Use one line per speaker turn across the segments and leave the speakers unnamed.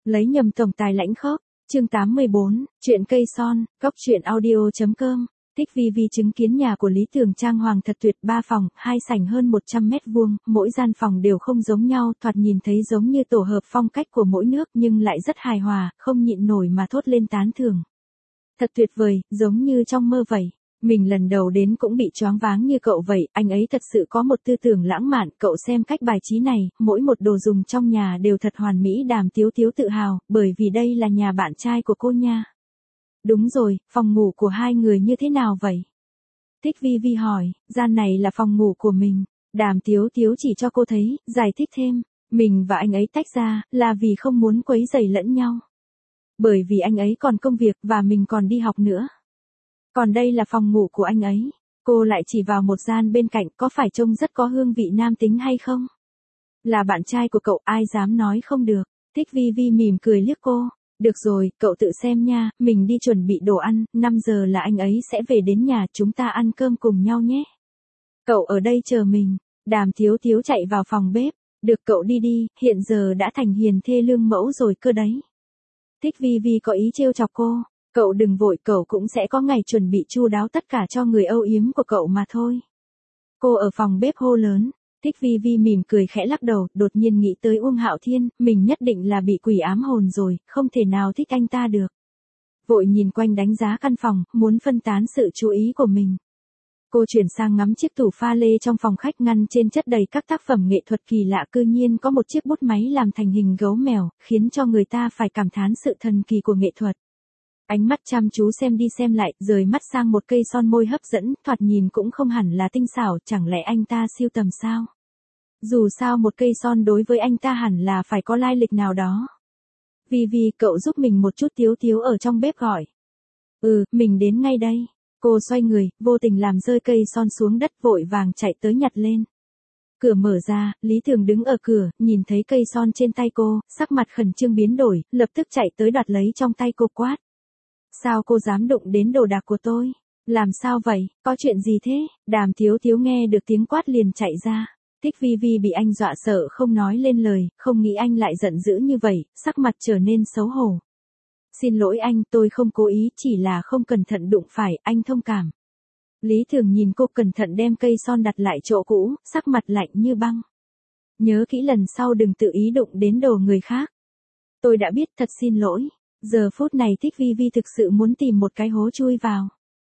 Lấy nhầm tổng tài lãnh khốc. Chương 84, chuyện cây son, góc chuyện audio.com. Thích Vi Vi chứng kiến nhà của Lý Tường trang hoàng thật tuyệt, 3 phòng, 2 sảnh hơn 100 mét vuông, mỗi gian phòng đều không giống nhau, thoạt nhìn thấy giống như tổ hợp phong cách của mỗi nước nhưng lại rất hài hòa, không nhịn nổi mà thốt lên tán thưởng. Thật tuyệt vời, giống như trong mơ vậy. Mình lần đầu đến cũng bị choáng váng như cậu vậy, anh ấy thật sự có một tư tưởng lãng mạn, cậu xem cách bài trí này, mỗi một đồ dùng trong nhà đều thật hoàn mỹ. Đàm Tiếu Tiếu tự hào, bởi vì đây là nhà bạn trai của cô nha. Đúng rồi, phòng ngủ của hai người như thế nào vậy? Thích Vi Vi hỏi, gian này là phòng ngủ của mình. Đàm Tiếu Tiếu chỉ cho cô thấy, giải thích thêm, mình và anh ấy tách ra, là vì không muốn quấy rầy lẫn nhau. Bởi vì anh ấy còn công việc và mình còn đi học nữa. Còn đây là phòng ngủ của anh ấy. Cô lại chỉ vào một gian bên cạnh, có phải trông rất có hương vị nam tính hay không? Là bạn trai của cậu, ai dám nói không được. Thích Vi Vi mỉm cười liếc cô. Được rồi, cậu tự xem nha, mình đi chuẩn bị đồ ăn, 5 giờ là anh ấy sẽ về đến nhà, chúng ta ăn cơm cùng nhau nhé. Cậu ở đây chờ mình. Đàm Tiếu Tiếu chạy vào phòng bếp. Được, cậu đi đi, hiện giờ đã thành hiền thê lương mẫu rồi cơ đấy. Thích Vi Vi có ý trêu chọc cô. Cậu đừng vội, cậu cũng sẽ có ngày chuẩn bị chu đáo tất cả cho người âu yếm của cậu mà thôi. Cô ở phòng bếp hô lớn. Thích Vi Vi mỉm cười khẽ lắc đầu, đột nhiên nghĩ tới Uông Hạo Thiên, mình nhất định là bị quỷ ám hồn rồi, không thể nào thích anh ta được. Vội nhìn quanh đánh giá căn phòng, muốn phân tán sự chú ý của mình. Cô chuyển sang ngắm chiếc tủ pha lê trong phòng khách, ngăn trên chất đầy các tác phẩm nghệ thuật kỳ lạ, cư nhiên có một chiếc bút máy làm thành hình gấu mèo, khiến cho người ta phải cảm thán sự thần kỳ của nghệ thuật. Ánh mắt chăm chú xem đi xem lại, rời mắt sang một cây son môi hấp dẫn, thoạt nhìn cũng không hẳn là tinh xảo, chẳng lẽ anh ta siêu tầm sao? Dù sao một cây son đối với anh ta hẳn là phải có lai lịch nào đó. Vi Vi, cậu giúp mình một chút. Tiếu Tiếu ở trong bếp gọi. Mình đến ngay đây. Cô xoay người, vô tình làm rơi cây son xuống đất, vội vàng chạy tới nhặt lên. Cửa mở ra, Lý Thường đứng ở cửa, nhìn thấy cây son trên tay cô, sắc mặt khẩn trương biến đổi, lập tức chạy tới đoạt lấy trong tay cô, quát. Sao cô dám đụng đến đồ đạc của tôi? Làm sao vậy, có chuyện gì thế? Đàm Tiếu Tiếu nghe được tiếng quát liền chạy ra. Thích Vi Vi bị anh dọa sợ không nói lên lời, không nghĩ anh lại giận dữ như vậy, sắc mặt trở nên xấu hổ. Xin lỗi anh, tôi không cố ý, chỉ là không cẩn thận đụng phải, anh thông cảm. Lý Thường nhìn cô cẩn thận đem cây son đặt lại chỗ cũ, sắc mặt lạnh như băng. Nhớ kỹ lần sau đừng tự ý đụng đến đồ người khác. Tôi đã biết, thật xin lỗi. Giờ phút này Thích Vi Vi thực sự muốn tìm một cái hố chui vào.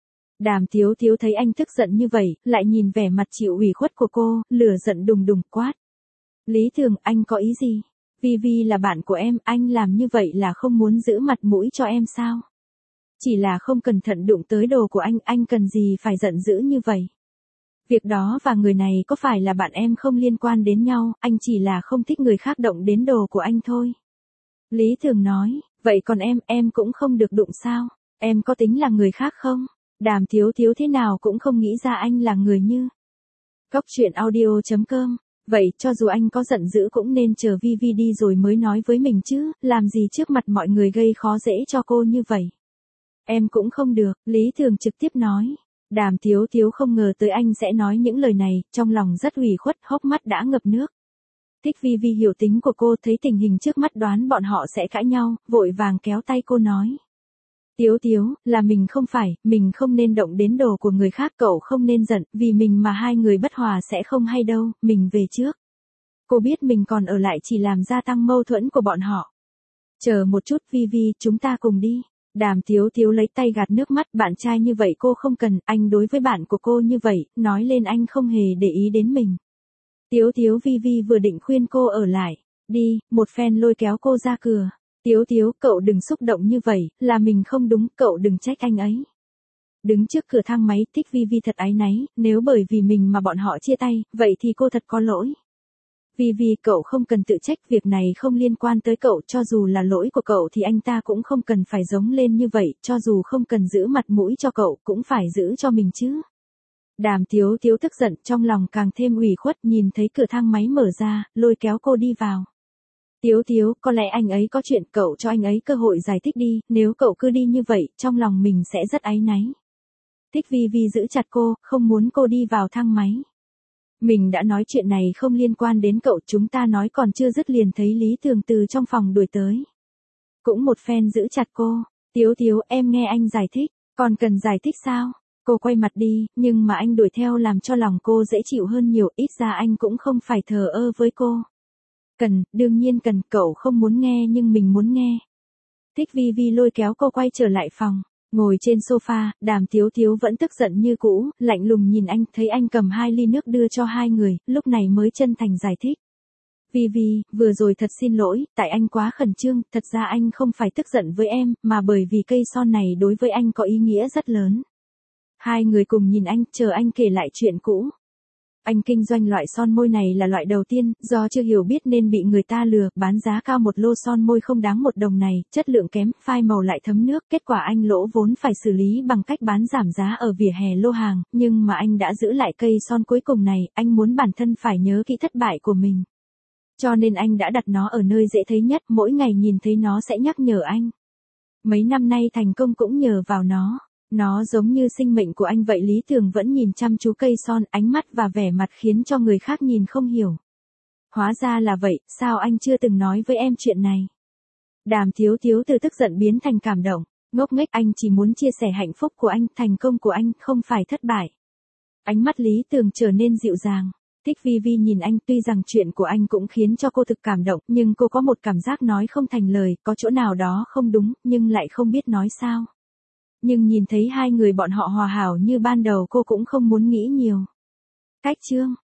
Đàm Tiếu Tiếu thấy anh tức giận như vậy, lại nhìn vẻ mặt chịu ủy khuất của cô, lửa giận đùng đùng quát. Lý Thường, anh có ý gì? Vi Vi là bạn của em, anh làm như vậy là không muốn giữ mặt mũi cho em sao? Chỉ là không cẩn thận đụng tới đồ của anh cần gì phải giận dữ như vậy? Việc đó và người này có phải là bạn em không liên quan đến nhau, anh chỉ là không thích người khác động đến đồ của anh thôi. Lý Thường nói, vậy còn em cũng không được đụng sao? Em có tính là người khác không? Đàm Tiếu Tiếu thế nào cũng không nghĩ ra anh là người như. Góc chuyện audio.com. Vậy cho dù anh có giận dữ cũng nên chờ Vi Vi đi rồi mới nói với mình chứ, làm gì trước mặt mọi người gây khó dễ cho cô như vậy. Em cũng không được, Lý Thường trực tiếp nói. Đàm Tiếu Tiếu không ngờ tới anh sẽ nói những lời này, trong lòng rất ủy khuất, hốc mắt đã ngập nước. Thích Vi Vi hiểu tính của cô, thấy tình hình trước mắt đoán bọn họ sẽ cãi nhau, vội vàng kéo tay cô nói. Tiếu Tiếu, là mình không nên động đến đồ của người khác, cậu không nên giận, vì mình mà hai người bất hòa sẽ không hay đâu, mình về trước. Cô biết mình còn ở lại chỉ làm gia tăng mâu thuẫn của bọn họ. Chờ một chút Vi Vi, chúng ta cùng đi. Đàm Tiếu Tiếu lấy tay gạt nước mắt, bạn trai như vậy cô không cần, anh đối với bạn của cô như vậy, nói lên anh không hề để ý đến mình. Tiếu Tiếu, Vi Vi vừa định khuyên cô ở lại. Đi, một phen lôi kéo cô ra cửa. Tiếu Tiếu, cậu đừng xúc động như vậy, là mình không đúng, cậu đừng trách anh ấy. Đứng trước cửa thang máy, Thích Vi Vi thật áy náy, nếu bởi vì mình mà bọn họ chia tay, vậy thì cô thật có lỗi. Vi Vi, cậu không cần tự trách, việc này không liên quan tới cậu, cho dù là lỗi của cậu thì anh ta cũng không cần phải giống lên như vậy, cho dù không cần giữ mặt mũi cho cậu, cũng phải giữ cho mình chứ. Đàm Tiếu Tiếu tức giận, trong lòng càng thêm ủy khuất, nhìn thấy cửa thang máy mở ra, lôi kéo cô đi vào. Tiếu Tiếu, có lẽ anh ấy có chuyện, cậu cho anh ấy cơ hội giải thích đi, nếu cậu cứ đi như vậy, trong lòng mình sẽ rất áy náy. Thích Vi Vi giữ chặt cô, không muốn cô đi vào thang máy. Mình đã nói chuyện này không liên quan đến cậu, chúng ta nói còn chưa dứt liền thấy Lý Thường từ trong phòng đuổi tới. cũng một phen giữ chặt cô. Tiếu Tiếu, em nghe anh giải thích, còn cần giải thích sao? Cô quay mặt đi, nhưng mà anh đuổi theo làm cho lòng cô dễ chịu hơn nhiều, ít ra anh cũng không phải thờ ơ với cô. Cần, đương nhiên cần, cậu không muốn nghe nhưng mình muốn nghe. Thích Vi Vi lôi kéo cô quay trở lại phòng. Ngồi trên sofa, Đàm Tiếu Tiếu vẫn tức giận như cũ, lạnh lùng nhìn anh, thấy anh cầm 2 ly nước đưa cho hai người, lúc này mới chân thành giải thích. Vi Vi, vừa rồi thật xin lỗi, tại anh quá khẩn trương, thật ra anh không phải tức giận với em, mà bởi vì cây son này đối với anh có ý nghĩa rất lớn. Hai người cùng nhìn anh, chờ anh kể lại chuyện cũ. Anh kinh doanh loại son môi này là loại đầu tiên, do chưa hiểu biết nên bị người ta lừa, bán giá cao một lô son môi không đáng 1 đồng này, chất lượng kém, phai màu lại thấm nước, kết quả anh lỗ vốn phải xử lý bằng cách bán giảm giá ở vỉa hè lô hàng, nhưng mà anh đã giữ lại cây son cuối cùng này, anh muốn bản thân phải nhớ kỹ thất bại của mình. Cho nên anh đã đặt nó ở nơi dễ thấy nhất, mỗi ngày nhìn thấy nó sẽ nhắc nhở anh. Mấy năm nay thành công cũng nhờ vào nó. Nó giống như sinh mệnh của anh vậy. Lý Tường vẫn nhìn chăm chú cây son, ánh mắt và vẻ mặt khiến cho người khác nhìn không hiểu. Hóa ra là vậy, sao anh chưa từng nói với em chuyện này? Đàm Tiếu Tiếu từ tức giận biến thành cảm động. Ngốc nghếch, anh chỉ muốn chia sẻ hạnh phúc của anh, thành công của anh, không phải thất bại. Ánh mắt Lý Tường trở nên dịu dàng. Thích Vi Vi nhìn anh, tuy rằng chuyện của anh cũng khiến cho cô thực cảm động, nhưng cô có một cảm giác nói không thành lời, có chỗ nào đó không đúng, nhưng lại không biết nói sao. Nhưng nhìn thấy hai người bọn họ hòa hảo như ban đầu cô cũng không muốn nghĩ nhiều. Cách chương